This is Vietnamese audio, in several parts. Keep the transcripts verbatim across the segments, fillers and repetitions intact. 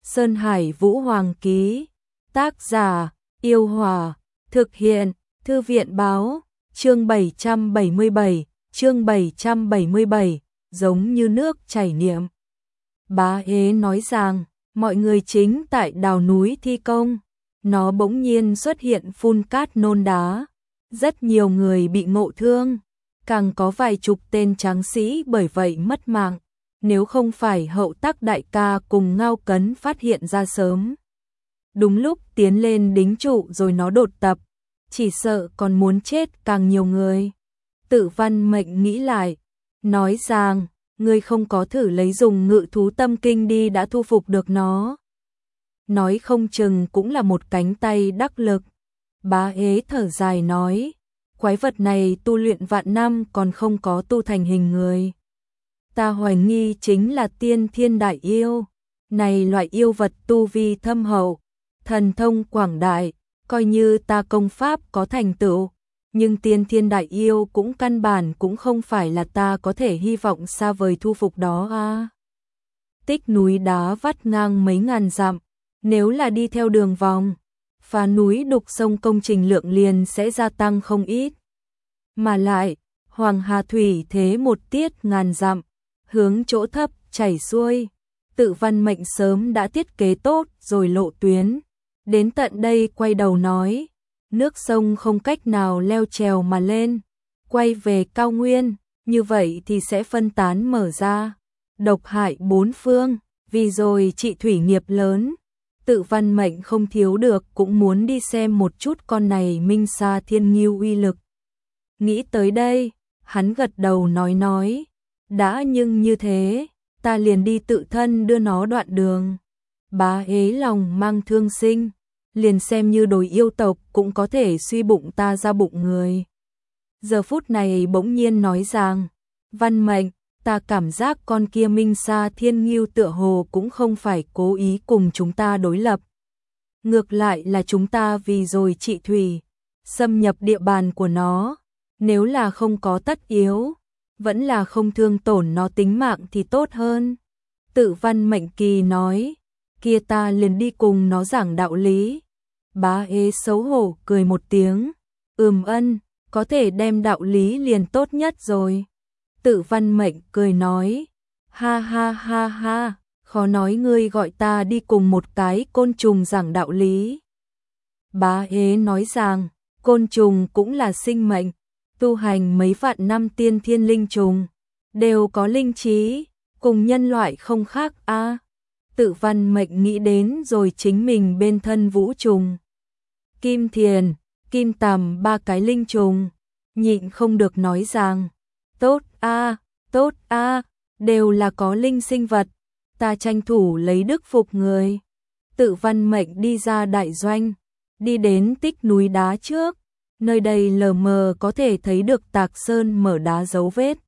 Sơn Hải Vũ Hoàng ký. Tác giả: Yêu Hòa. Thực hiện: Thư viện báo. Chương bảy trăm bảy mươi bảy, chương bảy trăm bảy mươi bảy, giống như nước chảy niệm. Bá Ế nói rằng, mọi người chính tại đào núi thi công, nó bỗng nhiên xuất hiện phun cát nôn đá. Rất nhiều người bị ngộ thương, càng có vài chục tên tráng sĩ bởi vậy mất mạng. Nếu không phải Hậu Tắc đại ca cùng Ngao Cấn phát hiện ra sớm, đúng lúc tiến lên đính trụ rồi nó đột tập, chỉ sợ còn muốn chết càng nhiều người. Tự Văn Mệnh nghĩ lại, nói rằng, ngươi không có thử lấy dùng ngự thú tâm kinh đi đã thu phục được nó. Nói không chừng cũng là một cánh tay đắc lực. Bá Ế thở dài nói, quái vật này tu luyện vạn năm còn không có tu thành hình người. Ta hoài nghi chính là tiên thiên đại yêu. Này loại yêu vật tu vi thâm hậu, thần thông quảng đại, coi như ta công pháp có thành tựu, nhưng tiên thiên đại yêu cũng căn bản cũng không phải là ta có thể hy vọng xa vời thu phục đó a. À. Tích núi đá vắt ngang mấy ngàn dặm, nếu là đi theo đường vòng, phá núi đục sông công trình lượng liền sẽ gia tăng không ít. Mà lại, Hoàng Hà Thủy thế một tiết ngàn dặm, hướng chỗ thấp chảy xuôi. Tự Văn Mệnh sớm đã thiết kế tốt rồi lộ tuyến. Đến tận đây quay đầu nói, nước sông không cách nào leo trèo mà lên, quay về cao nguyên, như vậy thì sẽ phân tán mở ra, độc hại bốn phương, vì rồi trị thủy nghiệp lớn. Tự Văn Mệnh không thiếu được cũng muốn đi xem một chút con này Minh Sa Thiên Ngưu uy lực. Nghĩ tới đây, hắn gật đầu nói nói, đã nhưng như thế, ta liền đi tự thân đưa nó đoạn đường. Bá Ế lòng mang thương sinh, liền xem như đối yêu tộc cũng có thể suy bụng ta ra bụng người. Giờ phút này bỗng nhiên nói rằng, Văn Mệnh, ta cảm giác con kia Minh Sa Thiên Ngưu tựa hồ cũng không phải cố ý cùng chúng ta đối lập. Ngược lại là chúng ta vì rồi trị thủy, xâm nhập địa bàn của nó, nếu là không có tất yếu, vẫn là không thương tổn nó tính mạng thì tốt hơn. Tự Văn Mệnh kỳ nói, kia ta liền đi cùng nó giảng đạo lý. Bá Ế xấu hổ cười một tiếng, ừm ân, có thể đem đạo lý liền tốt nhất rồi. Tự Văn Mệnh cười nói, ha ha ha ha, khó nói ngươi gọi ta đi cùng một cái côn trùng giảng đạo lý. Bá Ế nói rằng, côn trùng cũng là sinh mệnh, tu hành mấy vạn năm tiên thiên linh trùng, đều có linh trí, cùng nhân loại không khác a. À. Tự Văn Mệnh nghĩ đến rồi chính mình bên thân vũ trùng, kim thiền, kim tằm ba cái linh trùng, nhịn không được nói rằng, tốt a, à, tốt a, à, đều là có linh sinh vật, ta tranh thủ lấy đức phục người. Tự Văn Mệnh đi ra đại doanh, đi đến tích núi đá trước, nơi đây lờ mờ có thể thấy được Tạc Sơn mở đá dấu vết.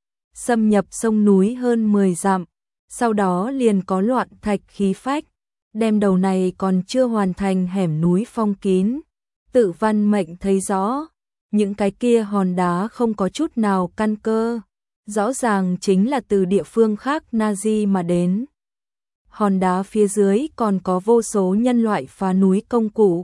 Xâm nhập sông núi hơn mười dặm, sau đó liền có loạn thạch khí phách, đem đầu này còn chưa hoàn thành hẻm núi phong kín. Tự Văn Mệnh thấy rõ, những cái kia hòn đá không có chút nào căn cơ, rõ ràng chính là từ địa phương khác Nazi mà đến. Hòn đá phía dưới còn có vô số nhân loại phá núi công cụ.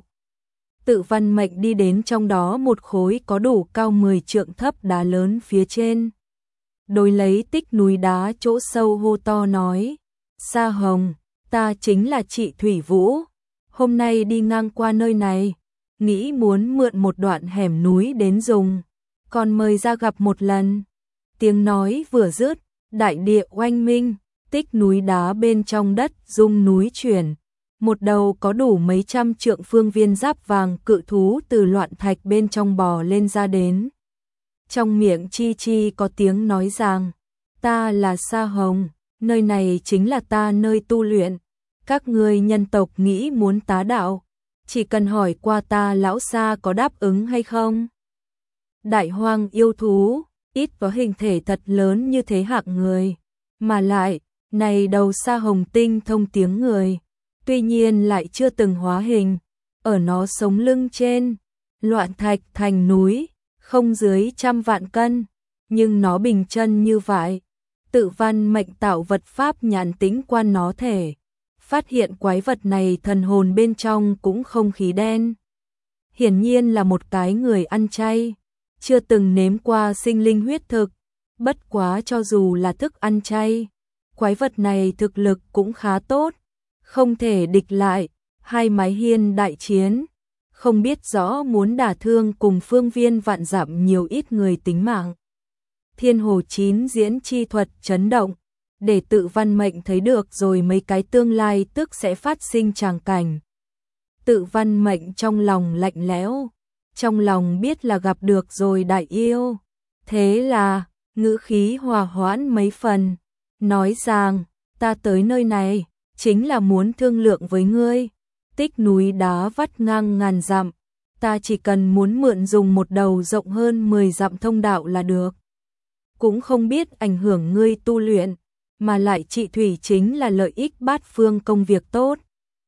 Tự Văn Mệnh đi đến trong đó một khối có đủ cao mười trượng thấp đá lớn phía trên. Đối lấy tích núi đá chỗ sâu hô to nói, Sa Hồng, ta chính là chị Thủy Vũ, hôm nay đi ngang qua nơi này, nghĩ muốn mượn một đoạn hẻm núi đến dùng, còn mời ra gặp một lần. Tiếng nói vừa dứt, đại địa oanh minh, tích núi đá bên trong đất rung núi chuyển. Một đầu có đủ mấy trăm trượng phương viên giáp vàng cự thú từ loạn thạch bên trong bò lên ra đến. Trong miệng chi chi có tiếng nói rằng, ta là Sa Hồng, nơi này chính là ta nơi tu luyện. Các ngươi nhân tộc nghĩ muốn tá đạo, chỉ cần hỏi qua ta lão Sa có đáp ứng hay không. Đại hoang yêu thú, ít có hình thể thật lớn như thế hạng người, mà lại, này đầu Sa Hồng tinh thông tiếng người. Tuy nhiên lại chưa từng hóa hình, ở nó sống lưng trên, loạn thạch thành núi, không dưới trăm vạn cân, nhưng nó bình chân như vậy. Tự Văn Mệnh tạo vật pháp nhãn tĩnh quan nó thể, phát hiện quái vật này thần hồn bên trong cũng không khí đen. Hiển nhiên là một cái người ăn chay, chưa từng nếm qua sinh linh huyết thực, bất quá cho dù là thức ăn chay, quái vật này thực lực cũng khá tốt, không thể địch lại, hai mái hiên đại chiến, không biết rõ muốn đả thương cùng phương viên vạn dặm nhiều ít người tính mạng. Thiên hồ chín diễn chi thuật chấn động, để Tự Văn Mệnh thấy được rồi mấy cái tương lai tức sẽ phát sinh tràng cảnh. Tự Văn Mệnh trong lòng lạnh lẽo, trong lòng biết là gặp được rồi đại yêu, thế là ngữ khí hòa hoãn mấy phần, nói rằng ta tới nơi này chính là muốn thương lượng với ngươi. Tích núi đá vắt ngang ngàn dặm, ta chỉ cần muốn mượn dùng một đầu rộng hơn mười dặm thông đạo là được. Cũng không biết ảnh hưởng ngươi tu luyện, mà lại trị thủy chính là lợi ích bát phương công việc tốt.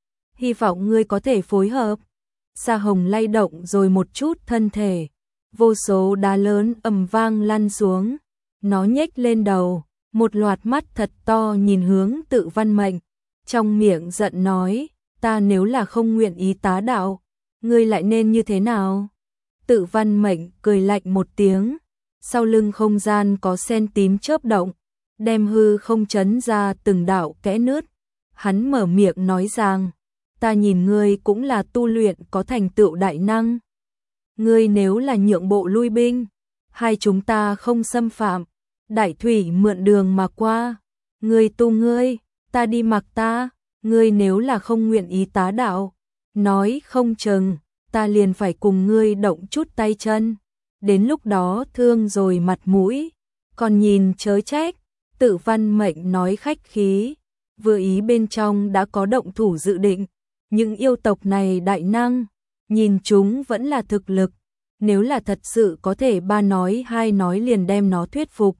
Hy vọng ngươi có thể phối hợp. Sa Hồng lay động rồi một chút thân thể, vô số đá lớn ầm vang lăn xuống, nó nhếch lên đầu, một loạt mắt thật to nhìn hướng Tự Văn Mệnh, trong miệng giận nói, ta nếu là không nguyện ý tá đạo, ngươi lại nên như thế nào? Tự Văn Mệnh cười lạnh một tiếng, sau lưng không gian có sen tím chớp động, đem hư không chấn ra từng đạo kẽ nứt. Hắn mở miệng nói rằng, ta nhìn ngươi cũng là tu luyện có thành tựu đại năng. Ngươi nếu là nhượng bộ lui binh, hai chúng ta không xâm phạm, đại thủy mượn đường mà qua, ngươi tu ngươi, ta đi mặc ta, ngươi nếu là không nguyện ý tá đạo, nói không chừng, ta liền phải cùng ngươi động chút tay chân, đến lúc đó thương rồi mặt mũi, còn nhìn chớ trách. Tự Văn Mệnh nói khách khí, vừa ý bên trong đã có động thủ dự định, những yêu tộc này đại năng, nhìn chúng vẫn là thực lực, nếu là thật sự có thể ba nói hai nói liền đem nó thuyết phục.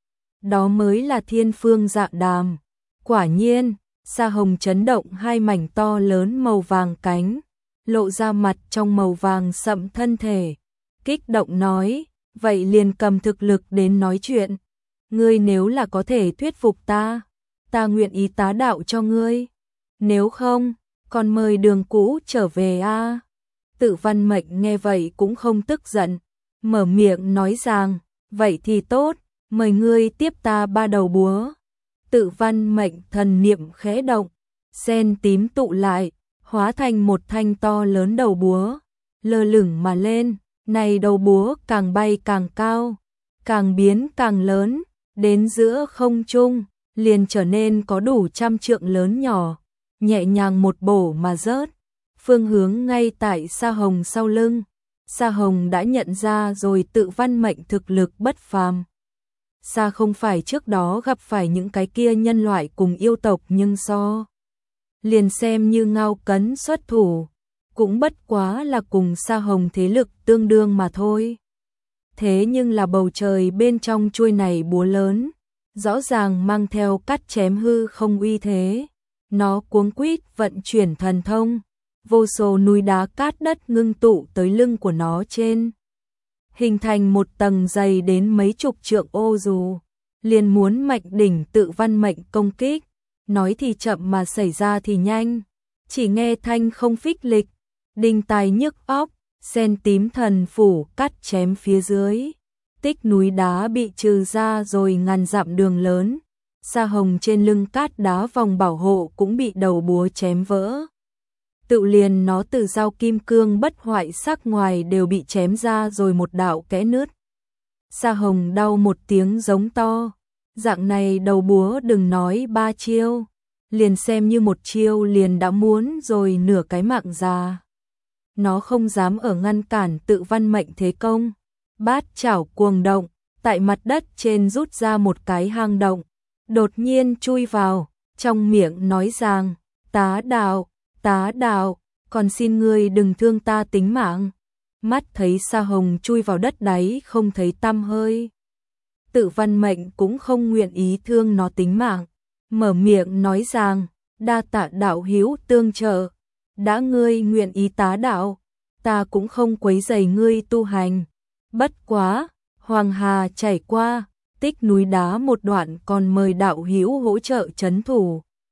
Đó mới là thiên phương dạ đàm. Quả nhiên, Sa Hồng chấn động hai mảnh to lớn màu vàng cánh, lộ ra mặt trong màu vàng sậm thân thể, kích động nói, vậy liền cầm thực lực đến nói chuyện. Ngươi nếu là có thể thuyết phục ta, ta nguyện ý tá đạo cho ngươi. Nếu không, còn mời đường cũ trở về a. À. Tự Văn Mệnh nghe vậy cũng không tức giận, mở miệng nói rằng, vậy thì tốt, mời ngươi tiếp ta ba đầu búa. Tự Văn Mệnh thần niệm khẽ động, sen tím tụ lại, hóa thành một thanh to lớn đầu búa, lơ lửng mà lên, này đầu búa càng bay càng cao, càng biến càng lớn. Đến giữa không trung, liền trở nên có đủ trăm trượng lớn nhỏ, nhẹ nhàng một bổ mà rớt, phương hướng ngay tại Sa Hồng sau lưng. Sa Hồng đã nhận ra rồi Tự Văn Mệnh thực lực bất phàm. Sa không phải trước đó gặp phải những cái kia nhân loại cùng yêu tộc nhưng so. Liền xem như Ngao Cấn xuất thủ, cũng bất quá là cùng Sa Hồng thế lực tương đương mà thôi. Thế nhưng là bầu trời bên trong chuôi này búa lớn, rõ ràng mang theo cắt chém hư không uy thế. Nó cuống quýt vận chuyển thần thông, vô số núi đá cát đất ngưng tụ tới lưng của nó trên. Hình thành một tầng dày đến mấy chục trượng ô dù, liền muốn mạch đỉnh Tự Văn Mệnh công kích. Nói thì chậm mà xảy ra thì nhanh, chỉ nghe thanh không phích lịch, đinh tai nhức óc. Sen tím thần phủ cắt chém phía dưới, tích núi đá bị trừ ra rồi ngàn dặm đường lớn. Sa Hồng trên lưng cát đá vòng bảo hộ cũng bị đầu búa chém vỡ. Tự liền nó từ dao kim cương bất hoại sắc ngoài đều bị chém ra rồi một đạo kẽ nứt. Sa Hồng đau một tiếng giống to, dạng này đầu búa đừng nói ba chiêu, liền xem như một chiêu liền đã muốn rồi nửa cái mạng già. Nó không dám ở ngăn cản Tự Văn Mệnh thế công, bát chảo cuồng động, tại mặt đất trên rút ra một cái hang động, đột nhiên chui vào, trong miệng nói rằng, tá đạo, tá đạo, còn xin ngươi đừng thương ta tính mạng. Mắt thấy Sa Hồng chui vào đất đáy không thấy tăm hơi. Tự Văn Mệnh cũng không nguyện ý thương nó tính mạng, mở miệng nói rằng, đa tạ đạo hữu tương trợ. Đã ngươi nguyện ý tá đạo, ta cũng không quấy rầy ngươi tu hành. Bất quá, Hoàng Hà chảy qua, tích núi đá một đoạn còn mời đạo hữu hỗ trợ trấn thủ.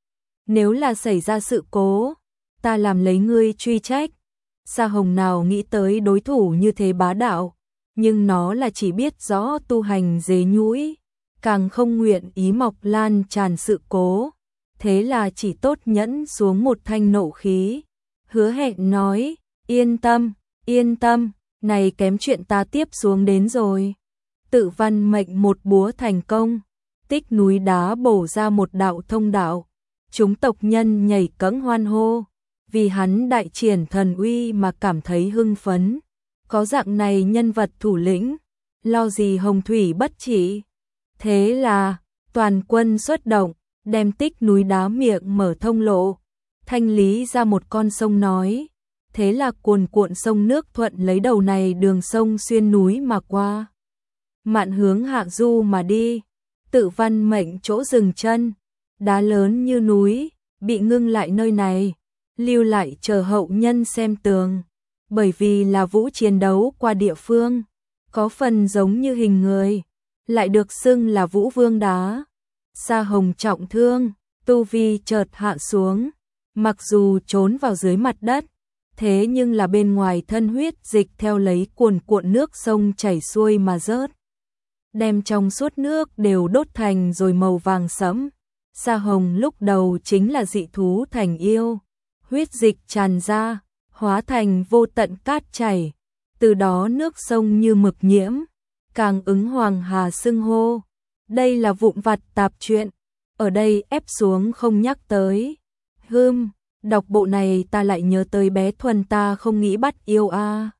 nếu là xảy ra sự cố, ta làm lấy ngươi truy trách. Sa Hồng nào nghĩ tới đối thủ như thế bá đạo, nhưng nó là chỉ biết rõ tu hành dế nhũi, càng không nguyện ý mọc lan tràn sự cố, thế là chỉ tốt nhẫn xuống một thanh nộ khí, hứa hẹn nói, yên tâm, yên tâm, này kém chuyện ta tiếp xuống đến rồi. Tự văn mệnh một búa thành công, tích núi đá bổ ra một đạo thông đạo, chúng tộc nhân nhảy cẫng hoan hô, vì hắn đại triển thần uy mà cảm thấy hưng phấn. Có dạng này nhân vật thủ lĩnh, lo gì hồng thủy bất chỉ. Thế là, toàn quân xuất động, đem tích núi đá miệng mở thông lộ, thanh lý ra một con sông nói. Thế là cuồn cuộn sông nước thuận lấy đầu này đường sông xuyên núi mà qua. Mạn hướng hạ du mà đi, tự văn mệnh chỗ dừng chân, đá lớn như núi, bị ngưng lại nơi này, lưu lại chờ hậu nhân xem tường. Bởi vì là vũ chiến đấu qua địa phương, có phần giống như hình người, lại được xưng là vũ vương đá. Sa Hồng trọng thương, tu vi chợt hạ xuống, mặc dù trốn vào dưới mặt đất, thế nhưng là bên ngoài thân huyết dịch theo lấy cuồn cuộn nước sông chảy xuôi mà rớt, đem trong suốt nước đều đốt thành rồi màu vàng sẫm. Sa Hồng lúc đầu chính là dị thú thành yêu, huyết dịch tràn ra, hóa thành vô tận cát chảy, từ đó nước sông như mực nhiễm, càng ứng hoàng hà xưng hô. Đây là vụn vặt tạp chuyện, ở đây ép xuống không nhắc tới. Hừm, đọc bộ này ta lại nhớ tới bé Thuần ta không nghĩ bắt yêu a. À.